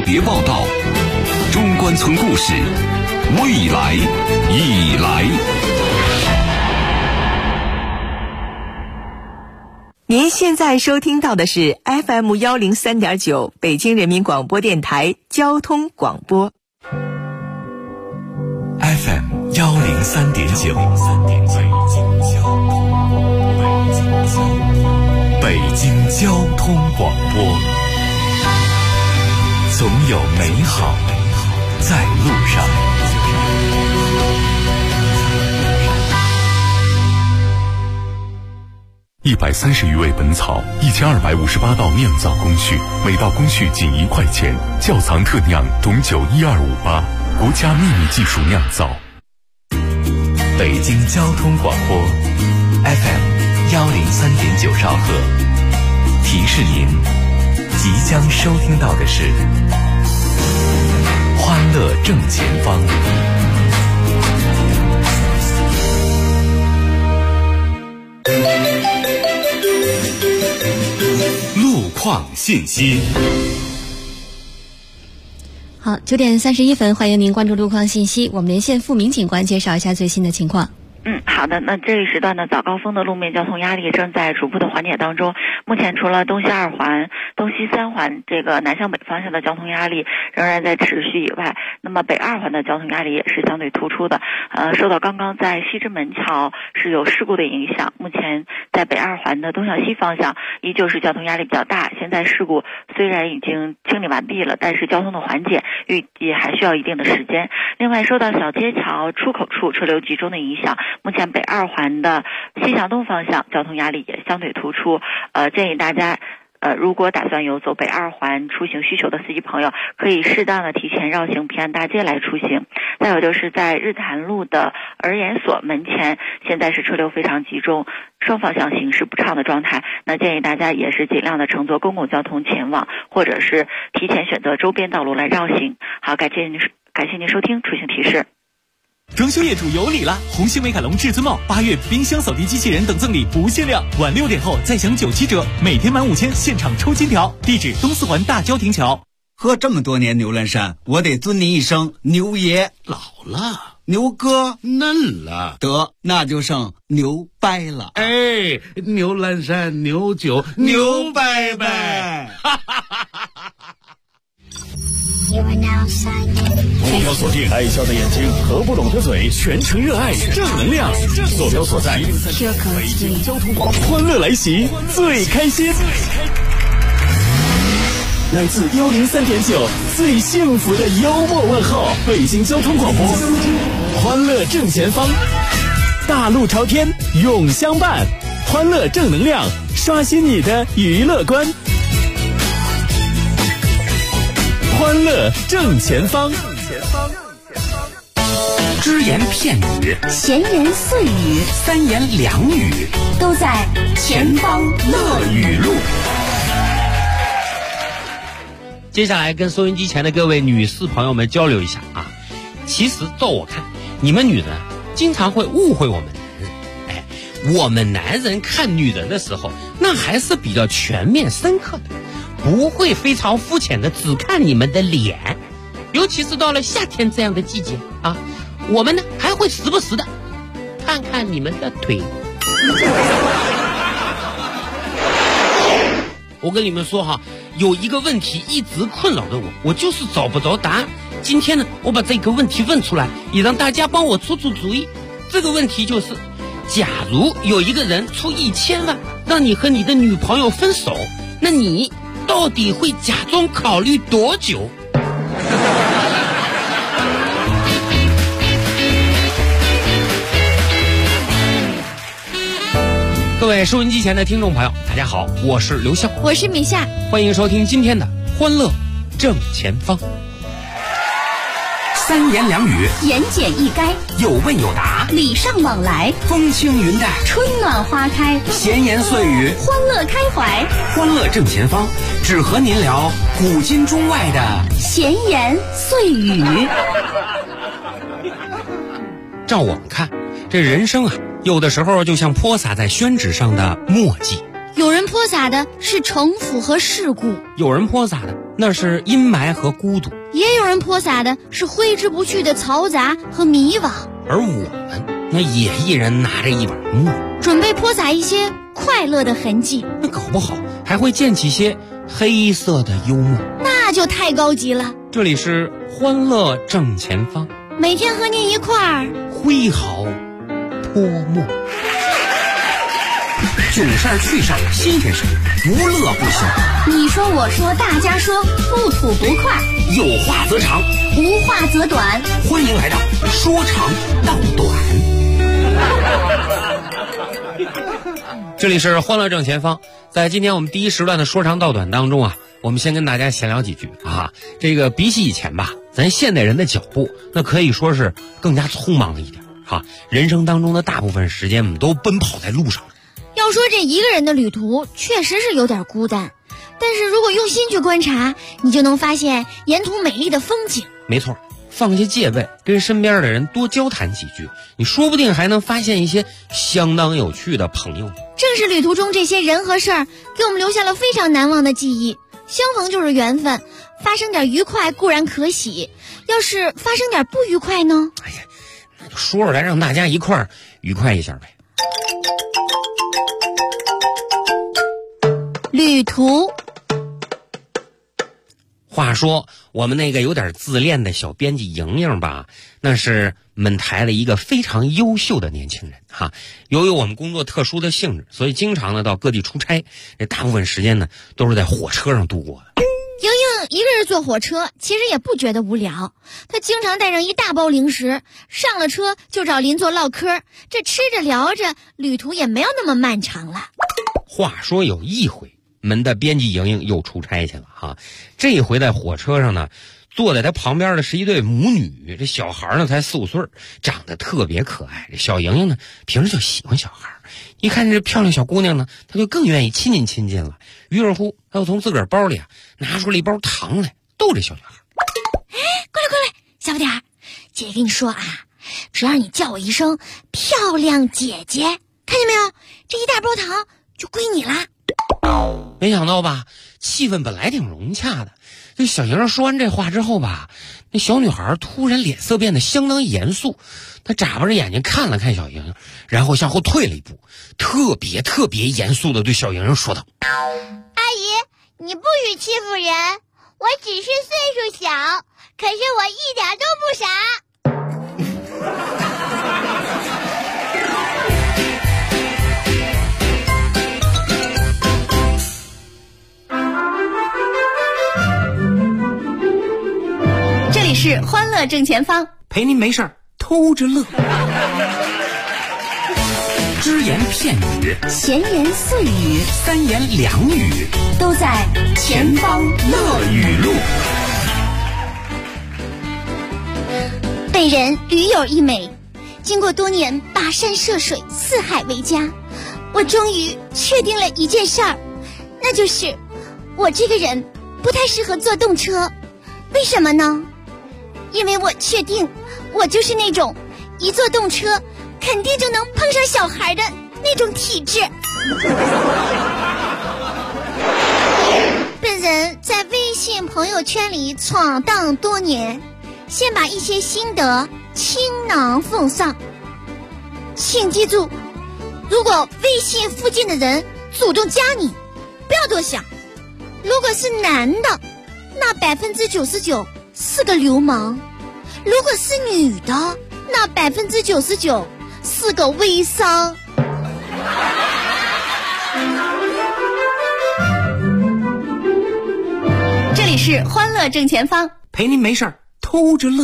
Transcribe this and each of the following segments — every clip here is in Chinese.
别报道，中关村故事，未来已来。 您现在收听到的是 FM103.9 北京人民广播电台交通广播。 FM103.9 北京交通广播，总有美好在路上。130余味本草，1258道酿造工序，每道工序仅1块钱。窖藏特酿董酒12588，国家秘密技术酿造。北京交通广播 FM103.9兆赫，提示您即将收听到的是欢乐正前方。路况信息。 好，9点31分，欢迎您关注路况信息。我们连线付明警官介绍一下最新的情况。 好的，那这一时段的早高峰的路面交通压力正在逐步的缓解当中。目前除了东西2环、东西3环这个南向北方向的交通压力仍然在持续以外，那么北2环的交通压力也是相对突出的。受到刚刚在西直门桥是有事故的影响，目前在北2环的东向西方向依旧是交通压力比较大。现在事故虽然已经清理完毕了，但是交通的缓解预计还需要一定的时间。另外，受到小街桥出口处车流集中的影响，目前北2环的西向东方向交通压力也相对突出。建议大家如果打算有走北2环出行需求的司机朋友，可以适当的提前绕行平安大街来出行。再有就是在日坛路的儿研所门前，现在是车流非常集中，双方向行驶不畅的状态。那建议大家也是尽量的乘坐公共交通前往，或者是提前选择周边道路来绕行。好，感谢您收听出行提示。 装修业主有礼了！红星美凯龙至尊帽8月冰箱扫地机器人等赠礼不限量，晚6点后再享97折，每天满5000现场抽金条。地址东四环大郊亭桥。 喝这么多年牛栏山，我得尊您一声牛爷。 老了， 牛哥嫩了， 得那就剩牛掰了。 哎，牛栏山牛酒牛掰掰。 目标锁定爱笑的眼睛和不拢的嘴，全程热爱正能量。坐标所在北京交通广播，欢乐来袭，最开心。来自103.9最幸福的幽默问候，北京交通广播，欢乐正前方，大路朝天永相伴，欢乐正能量，刷新你的娱乐观。欢乐正前方， 只言片语， 闲言碎语三言两语， 都在前方乐语录。 接下来跟收音机前的各位女士朋友们交流一下啊。其实照我看，你们女人经常会误会我们男人。我们男人看女人的时候，那还是比较全面深刻的，不会非常肤浅的只看你们的脸。尤其是到了夏天这样的季节啊，我们呢还会时不时的看看你们的腿。我跟你们说哈，有一个问题一直困扰着我就是找不着答案。今天呢，我把这个问题问出来，也让大家帮我出主意。这个问题就是，假如有一个人出1000万让你和你的女朋友分手，那你到底会假装考虑多久？各位收音机前的听众朋友，大家好，我是刘笑， 我是米夏， 欢迎收听今天的欢乐正前方。 三言两语， 言简意赅， 有问有答， 礼尚往来， 风轻云淡， 春暖花开， 闲言碎语， 欢乐开怀。 欢乐正前方，只和您聊古今中外的闲言碎语。 照我们看，这人生啊，有的时候就像泼洒在宣纸上的墨迹， 有人泼洒的是城府和世故， 有人泼洒的那是阴霾和孤独； 也有人泼洒的是挥之不去的嘈杂和迷惘。 而我们，那也一人拿着一碗墨， 准备泼洒一些快乐的痕迹。 那搞不好还会溅起些黑色的幽默， 那就太高级了。 这里是欢乐正前方， 每天和您一块儿挥毫泼墨。 囧事儿趣事儿新鲜事儿，不乐不行。 你说我说大家说，不吐不快， 有话则长， 无话则短。 欢迎来到说长道短。 这里是欢乐正前方，在今天我们第一时段的说长道短当中啊，我们先跟大家闲聊几句啊。这个比起以前吧，咱现代人的脚步那可以说是更加匆忙了一点啊。人生当中的大部分时间我们都奔跑在路上。 要说这一个人的旅途确实是有点孤单，但是如果用心去观察，你就能发现沿途美丽的风景。 没错，放下戒备，跟身边的人多交谈几句，你说不定还能发现一些相当有趣的朋友。 正是旅途中这些人和事儿，给我们留下了非常难忘的记忆。相逢就是缘分，发生点愉快固然可喜，要是发生点不愉快呢？ 哎呀，那就说出来让大家一块儿愉快一下呗。 旅途。 话说我们那个有点自恋的小编辑莹莹吧，那是们台的一个非常优秀的年轻人哈。由于我们工作特殊的性质，所以经常呢到各地出差，这大部分时间呢都是在火车上度过的。 莹莹一个人坐火车，其实也不觉得无聊。她经常带上一大包零食，上了车就找邻座唠嗑，这吃着聊着，旅途也没有那么漫长了。 话说有一回，们的编辑莹莹又出差去了哈。这一回在火车上呢，坐在她旁边的是一对母女，这小孩呢才4、5岁，长得特别可爱。这小莹莹呢平时就喜欢小孩，一看这漂亮小姑娘呢，她就更愿意亲近了。于是乎，她又从自个儿包里拿出了一包糖来逗这小女孩。 过来，小不点儿，姐姐跟你说啊，只要你叫我一声漂亮姐姐，看见没有，这一大包糖就归你啦。 没想到吧，气氛本来挺融洽的，这小莹莹说完这话之后吧，那小女孩突然脸色变得相当严肃，她眨巴着眼睛看了看小莹莹，然后向后退了一步，特别严肃地对小莹莹说道： 阿姨，你不许欺负人，我只是岁数小，可是我一点都不傻。 这里是欢乐正前方， 陪您没事儿偷着乐。只言片语， 闲言碎语， 三言两语， 都在前方乐语录。 本人驴友一枚，经过多年跋山涉水，四海为家，我终于确定了一件事儿，那就是我这个人不太适合坐动车。为什么呢？因为我确定我就是那种一坐动车肯定就能碰上小孩的那种体质。本人在微信朋友圈里闯荡多年，先把一些心得倾囊奉上。请记住，如果微信附近的人主动加你，不要多想，如果是男的，那99%是个流氓；如果是女的，那99%是个微商。 这里是欢乐正前方， 陪您没事儿偷着乐。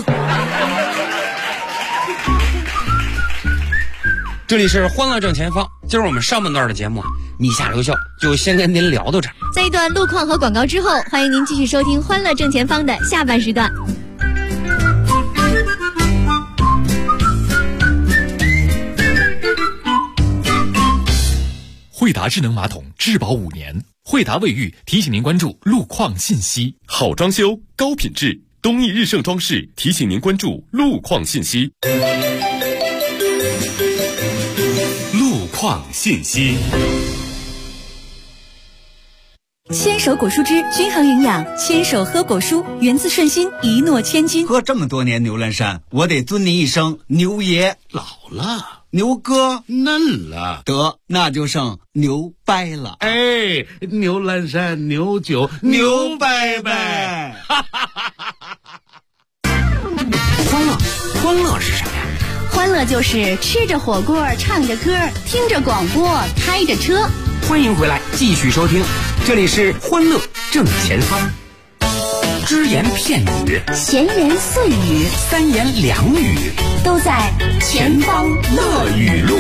这里是欢乐正前方，今儿我们上半段的节目你下留校就先跟您聊到这儿。 在一段路况和广告之后，欢迎您继续收听欢乐正前方的下半时段。 惠达智能马桶质保5年，惠达卫浴提醒您关注路况信息。 好装修，高品质，东义日盛装饰提醒您关注路况信息。路况信息。 牵手果蔬汁均衡营养，牵手喝果蔬，源自顺心，一诺千金。 喝这么多年牛栏山，我得尊您一声牛爷。 老了， 牛哥嫩了， 得那就剩牛掰了。 哎，牛栏山牛酒牛掰掰。 欢乐是什么呀？ 欢乐就是吃着火锅，唱着歌，听着广播，开着车。 欢迎回来，继续收听，这里是欢乐正前方。只言片语， 闲言碎语， 三言两语， 都在前方乐语录。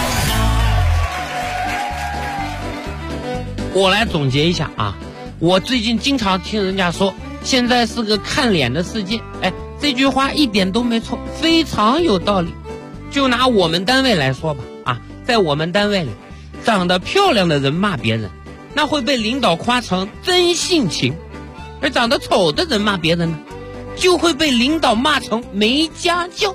我来总结一下啊，我最近经常听人家说，现在是个看脸的世界。哎，这句话一点都没错，非常有道理。就拿我们单位来说吧，啊，在我们单位里，长得漂亮的人骂别人，那会被领导夸成真性情；而长得丑的人骂别人呢，就会被领导骂成没家教。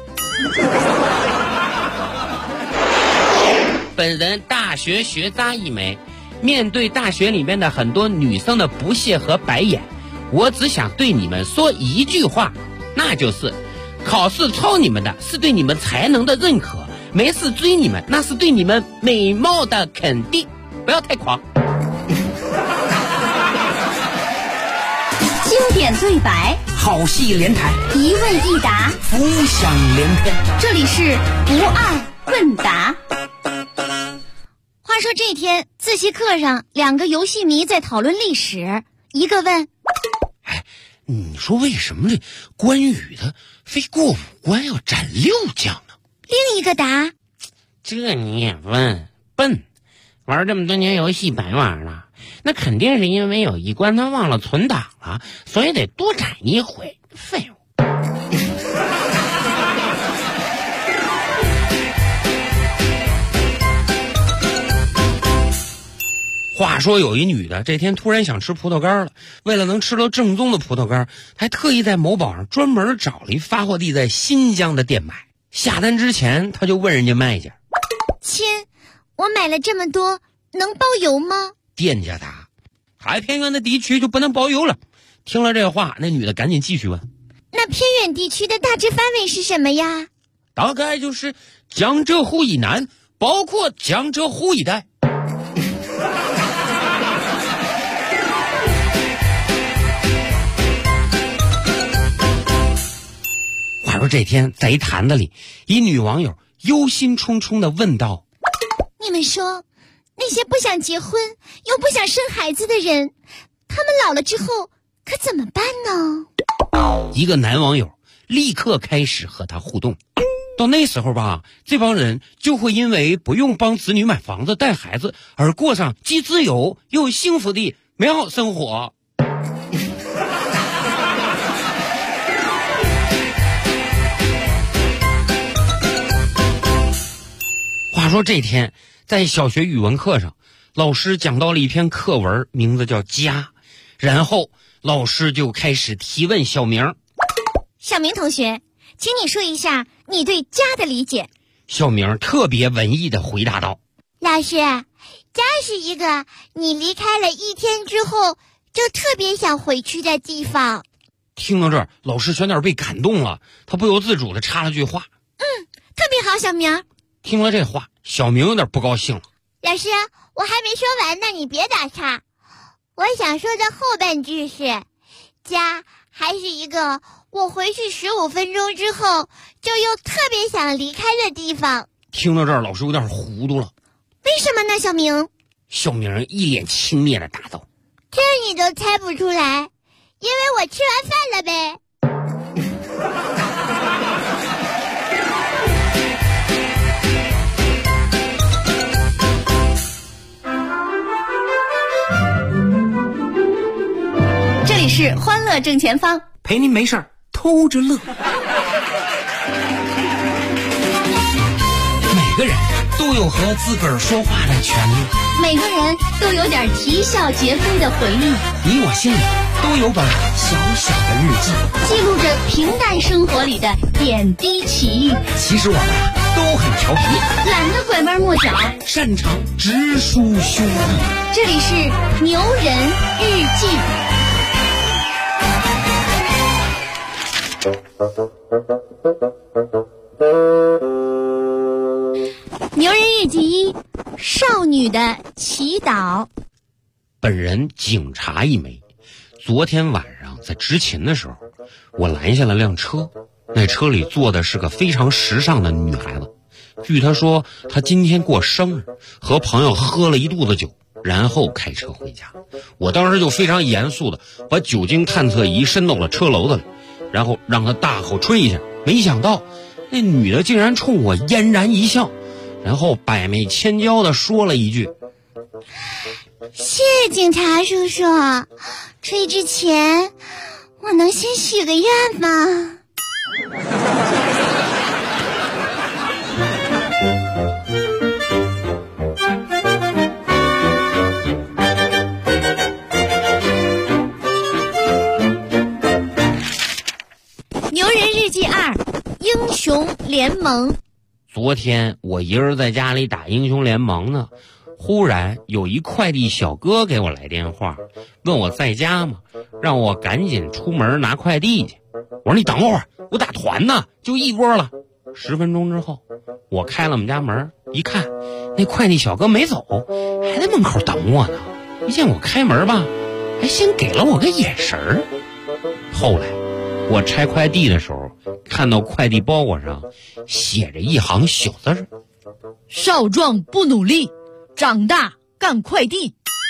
本人大学学渣一枚，面对大学里面的很多女生的不屑和白眼，我只想对你们说一句话，那就是考试抄你们的是对你们才能的认可，没事追你们那是对你们美貌的肯定，不要太狂。 经典对白， 好戏连台， 一问一答， 浮想联翩。 这里是不二问答。 话说这天自习课上，两个游戏迷在讨论历史，一个问： 哎，你说为什么这关羽的非过5关要斩6将呢？ 另一个答： 这你也问，笨，玩这么多年游戏白玩了，那肯定是因为有一关他忘了存档了，所以得多斩一回，废物。话说有一女的这天突然想吃葡萄干了，为了能吃到正宗的葡萄干，还特意在某宝上专门找了一发货地在新疆的店买。下单之前她就问人家卖家： 亲，我买了这么多，能包邮吗？ 店家答：太偏远的地区就不能包邮了。听了这话，那女的赶紧继续问： 那偏远地区的大致范围是什么呀？ 大概就是江浙沪以南，包括江浙沪一带。话说这天在一坛子里，一女网友忧心忡忡地问道： 你们说，那些不想结婚又不想生孩子的人，他们老了之后可怎么办呢？ 一个男网友立刻开始和他互动。到那时候吧，这帮人就会因为不用帮子女买房子带孩子而过上既自由又幸福的美好生活。话说这天在小学语文课上，老师讲到了一篇课文，名字叫《家》，然后老师就开始提问小明。 小明同学，请你说一下你对家的理解。 小明特别文艺地回答道： 老师，家是一个你离开了1天之后就特别想回去的地方。 听到这儿，老师有点被感动了，他不由自主地插了句话： 特别好，小明。 听了这话，小明有点不高兴了。 老师，我还没说完呢，你别打岔。我想说的后半句是，家还是一个我回去15分钟之后就又特别想离开的地方。 听到这儿，老师有点糊涂了。 为什么呢，小明？ 小明一脸轻蔑地答道： 这你都猜不出来，因为我吃完饭了呗。 这里是欢乐正前方， 陪您没事儿偷着乐。 每个人都有和自个儿说话的权利， 每个人都有点啼笑皆非的回忆， 你我心里都有本小小的日记， 记录着平淡生活里的点滴奇遇。 其实我们都很调皮， 懒得拐弯抹角， 擅长直抒胸臆。 这里是牛人日记。牛人日记1：少女的祈祷。 本人警察一枚。昨天晚上在执勤的时候，我拦下了辆车，那车里坐的是个非常时尚的女孩子。据她说，她今天过生日，和朋友喝了一肚子酒，然后开车回家。我当时就非常严肃的把酒精探测仪伸到了车篓子里，然后让她大口吹一下。没想到那女的竟然冲我嫣然一笑，然后百媚千娇的说了一句： 谢谢警察叔叔，吹之前我能先许个愿吗？牛人日记2：英雄联盟。 昨天我一人在家里打英雄联盟呢，忽然有一快递小哥给我来电话，问我在家吗，让我赶紧出门拿快递去。我说你等会儿，我打团呢，就一波了。10分钟之后，我开了我们家门，一看那快递小哥没走，还在门口等我呢。一见我开门吧，还先给了我个眼神儿。后来我拆快递的时候，看到快递包裹上写着一行小字儿： 少壮不努力，长大干快递。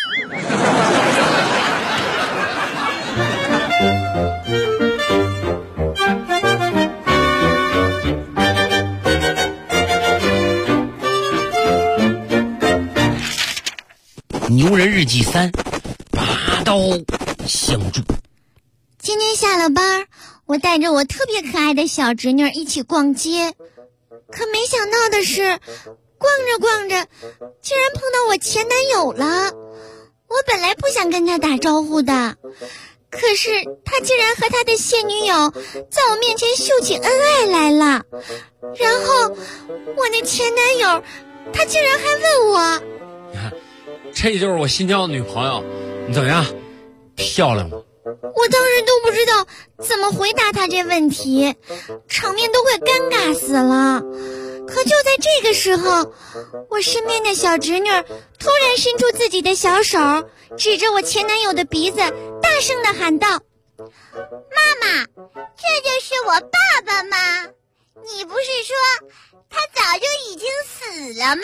牛人日记3：拔刀相助。 今天下了班，我带着我特别可爱的小侄女一起逛街，可没想到的是，逛着逛着竟然碰到我前男友了。我本来不想跟他打招呼的，可是他竟然和他的现女友在我面前秀起恩爱来了。然后我那前男友他竟然还问我， 这就是我新交的女朋友，你怎么样？漂亮吗？ 我当时都不知道怎么回答他这问题，场面都快尴尬死了。可就在这个时候，我身边的小侄女突然伸出自己的小手，指着我前男友的鼻子，大声地喊道：妈妈，这就是我爸爸吗？你不是说他早就已经死了吗？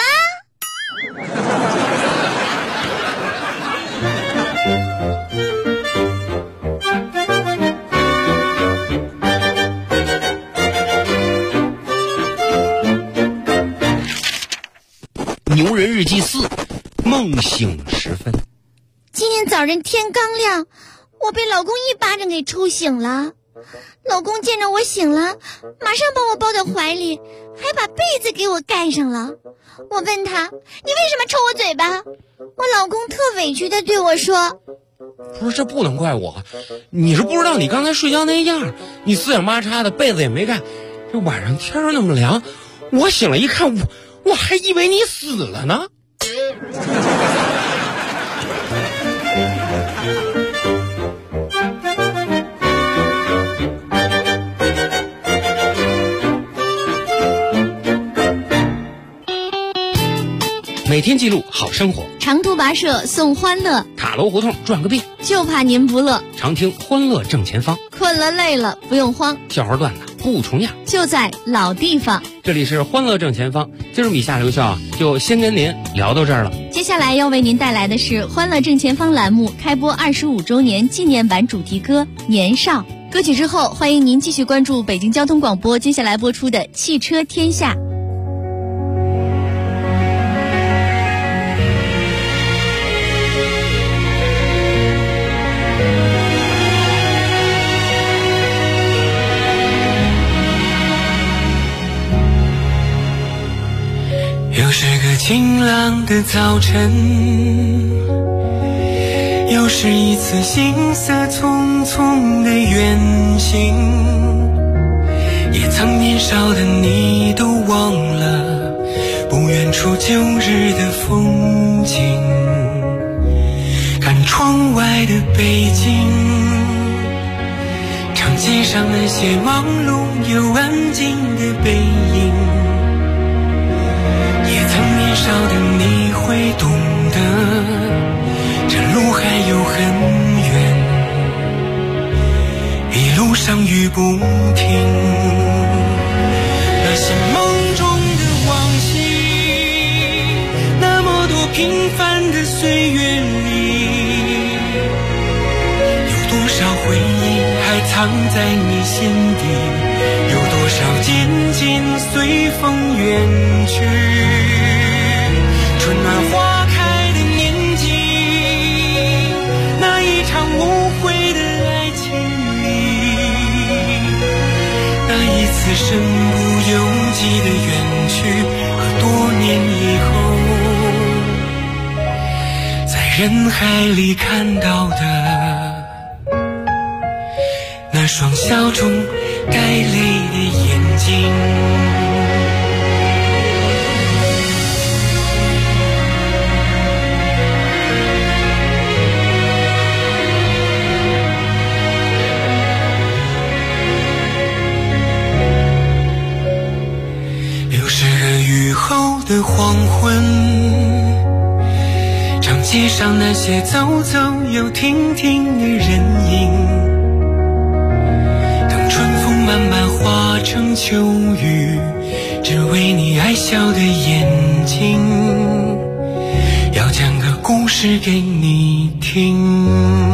牛人日记4：梦醒时分。 今天早晨天刚亮，我被老公一巴掌给抽醒了。老公见着我醒了，马上把我抱到怀里，还把被子给我盖上了。我问他：你为什么抽我嘴巴？我老公特委屈地对我说： 不是，这不能怪我，你是不知道你刚才睡觉那样，你四仰八叉的，被子也没盖，这晚上天儿那么凉，我醒了一看，我还以为你死了呢。每天记录好生活， 长途跋涉送欢乐， 塔楼胡同转个遍， 就怕您不乐。 常听欢乐正前方， 困了累了不用慌， 笑话段子不重样， 就在老地方。 这里是欢乐正前方，今儿米夏刘笑就先跟您聊到这儿了。 接下来要为您带来的是欢乐正前方栏目开播25周年纪念版主题歌《年少》。歌曲之后，欢迎您继续关注北京交通广播接下来播出的《汽车天下》。 又是个晴朗的早晨，又是一次行色匆匆的远行，也曾年少的你都忘了， 出旧日的风景，看窗外的北京，长街上那些忙碌又安静的背影，也曾年少的你会懂得，这路还有很远，一路上雨不停。那些梦中的往昔，那么多平凡的岁月里，有多少回忆还藏在你心底，有多少渐渐随风远去。春暖花开的年纪，那一场无悔的爱情里，那一次身不由己的远去，和多年以后在人海里看到的那双笑中带泪的眼睛。雨后的黄昏，长街上那些走走又停停的人影，等春风慢慢化成秋雨，只为你爱笑的眼睛，要讲个故事给你听。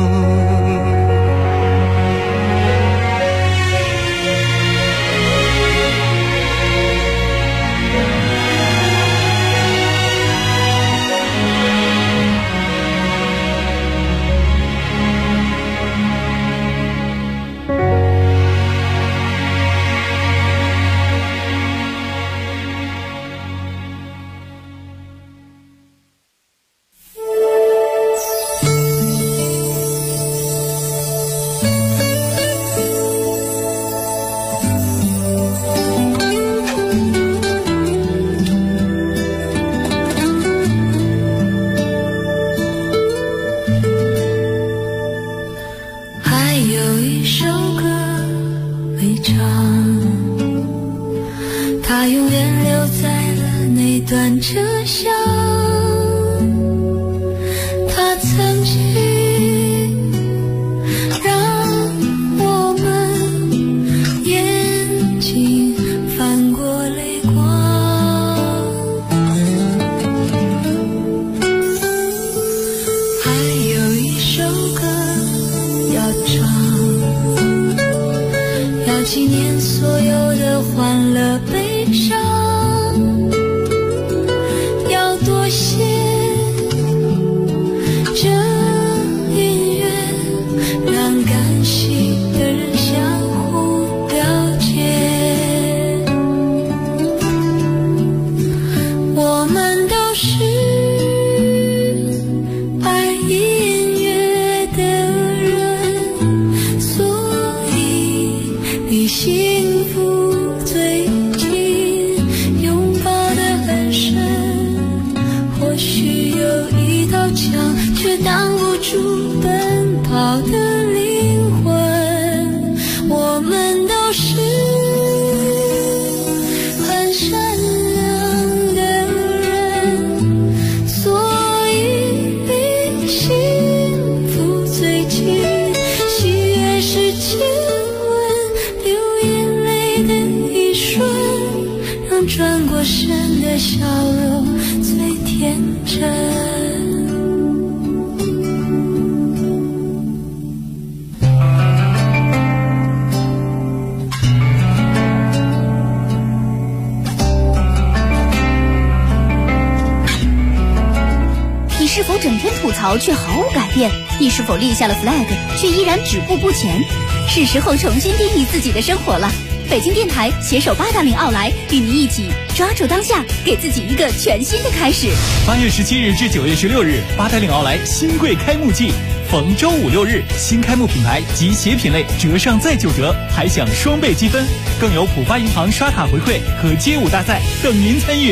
却毫无改变，你是否立下了 flag 却依然止步不前？是时候重新定义自己的生活了。北京电台携手880奥莱，与您一起抓住当下，给自己一个全新的开始。 8月17日至9月16日，880奥莱新贵开幕季，逢周5、6日，新开幕品牌及鞋品类折上再9折，还享双倍积分，更有浦发银行刷卡回馈和街舞大赛等您参与。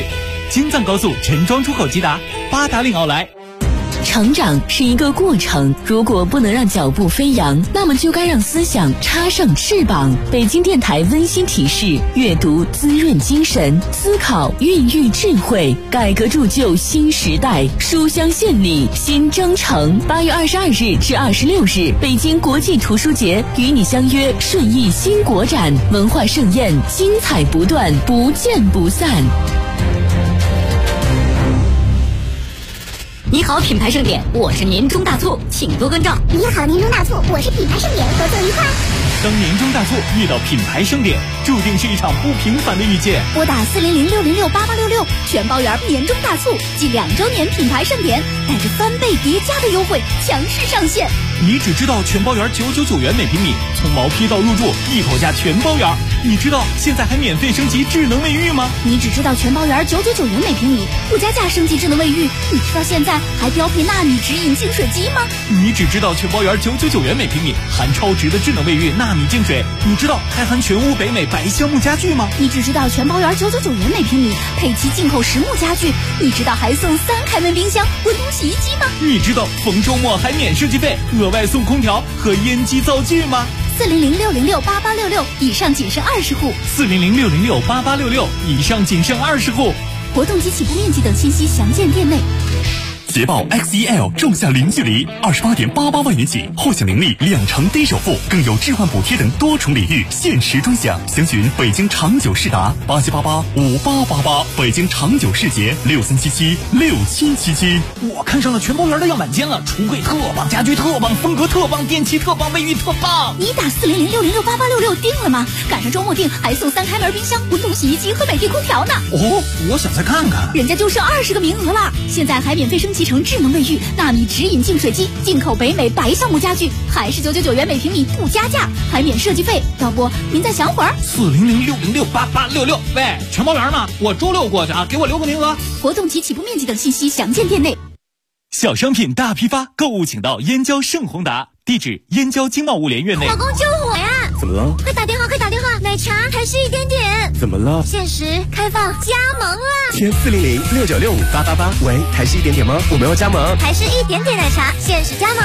京藏高速陈庄出口吉达，八达岭奥莱。 成长是一个过程，如果不能让脚步飞扬，那么就该让思想插上翅膀。北京电台温馨提示：阅读滋润精神，思考孕育智慧，改革铸就新时代。书香献礼新征程，8月22日至26日，北京国际图书节与你相约顺义新国展，文化盛宴精彩不断，不见不散。 你好，品牌盛典，我是年终大促，请多关照。 你好，年终大促，我是品牌盛典，合作愉快。 当年终大促遇到品牌盛典，注定是一场不平凡的遇见。 拨打400-606-8866，全包圆年终大促暨2周年品牌盛典，带着3倍叠加的优惠强势上线。 你只知道全包圆999元每平米，从毛坯到入住一口价全包圆。你知道现在还免费升级智能卫浴吗？ 你只知道全包圆999元每平米，不加价升级智能卫浴。你知道现在还标配纳米直饮净水机吗？ 你只知道全包圆999元每平米，含超值的智能卫浴纳米净水。你知道还含全屋北美白橡木家具吗？ 你只知道全包圆999元每平米，配齐进口实木家具。你知道还送3开门冰箱、滚筒洗衣机吗？ 你知道逢周末还免设计费，额外送空调和烟机灶具吗 ？400-606-8866，以上仅剩20户。 400-606-8866，以上仅剩20户。 活动及起步面积等信息详见店内。 捷豹 XEL 仲夏零距离28.88万元起，后享零利2成低首付，更有置换补贴等多重礼遇，限时专享。详询北京长久世达87885888，北京长久世捷63776777。 我看上了全包圆的样板间了，橱柜特棒，家具特棒，风格特棒，电器特棒，卫浴特棒。 你打400-606-8866定了吗？赶上周末定还送3开门冰箱、滚筒洗衣机和美的空调呢。 哦，我想再看看。 人家就剩20个名额了，现在还免费升级成智能卫浴、纳米直饮净水机，进口北美白橡木家具，还是999元每平米不加价，还免设计费。要不您再想会儿 ？400-606-8866。喂，全包圆吗？我周6过去啊，给我留个名额。 活动及起步面积等信息详见店内。 小商品大批发，购物请到燕郊盛宏达，地址燕郊经贸物联院内。 老公救我呀！ 怎么了？ 快打电话，快打电话！奶茶还是一点点。 怎么了？ 限时开放加盟了。 填400-696-5888。喂，还是一点点吗？我们要加盟。 还是一点点奶茶，限时加盟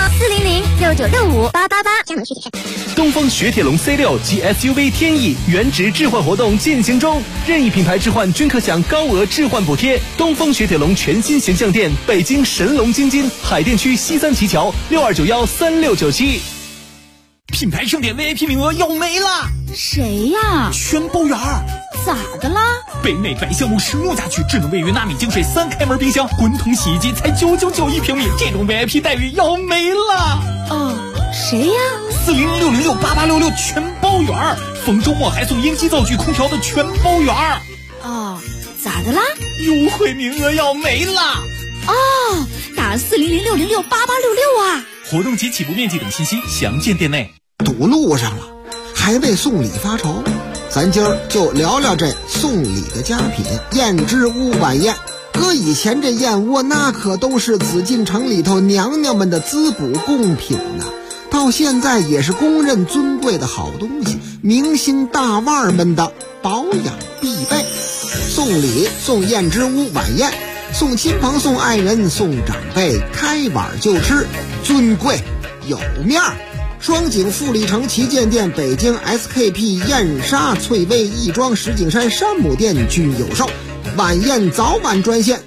400-6965-888。加盟需体验。 东风雪铁龙 C6 及 SUV 天翼原值置换活动进行中，任意品牌置换均可享高额置换补贴。东风雪铁龙全新形象店，北京神龙京津海淀区西三旗桥62913697。 品牌盛典 VIP 名额要没了。 谁呀？ 全包圆。 咋的啦？ 北美白橡木实木家具、智能卫浴、纳米净水、3开门冰箱、滚筒洗衣机才999一平米，这种 VIP 待遇要没了。 谁呀 ？400-606-8866全包圆，逢周末还送烟机灶具、空调的全包圆。 咋的啦？ 优惠名额要没了。 打400-606-8866啊！ 活动及起步面积等信息详见店内。 堵路上了，还为送礼发愁，咱今儿就聊聊这送礼的佳品燕之屋晚宴。搁以前这燕窝那可都是紫禁城里头娘娘们的滋补贡品呢，到现在也是公认尊贵的好东西，明星大腕们的保养必备。送礼送燕之屋晚宴，送亲朋送爱人送长辈，开碗就吃，尊贵有面儿。双井富力城旗舰店、北京 SKP 燕莎、翠微亦庄、石景山山姆店均有售。晚宴早晚专线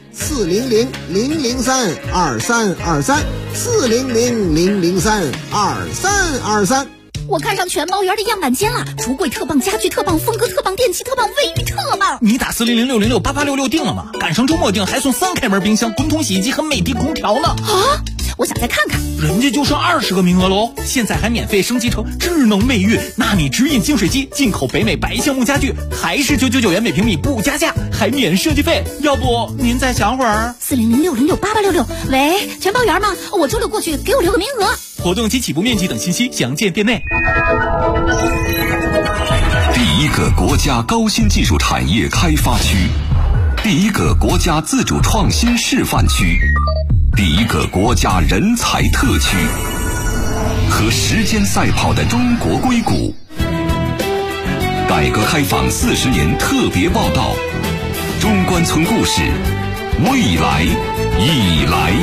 400-003-2323 400-003-2323。 我看上全包圆的样板间了，橱柜特棒，家具特棒，风格特棒，电器特棒，卫浴特棒。 你打400-606-8866定了吗？赶上周末定还送3开门冰箱、滚筒洗衣机和美的空调呢。 我想再看看。 人家就剩20个名额喽，现在还免费升级成智能卫浴、纳米直饮净水机，进口北美白橡木家具，还是999元每平米不加价，还免设计费。要不您再想会儿 ？400-606-8866。喂，全包圆吗？我周6过去，给我留个名额。 活动及起步面积等信息详见店内。 第一个国家高新技术产业开发区，第一个国家自主创新示范区，第一个国家人才特区，和时间赛跑的中国硅谷。改革开放40年特别报道， 中关村故事，未来已来。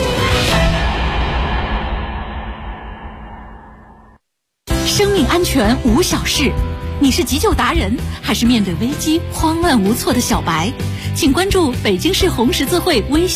生命安全无小事，你是急救达人，还是面对危机慌乱无措的小白？请关注北京市红十字会微信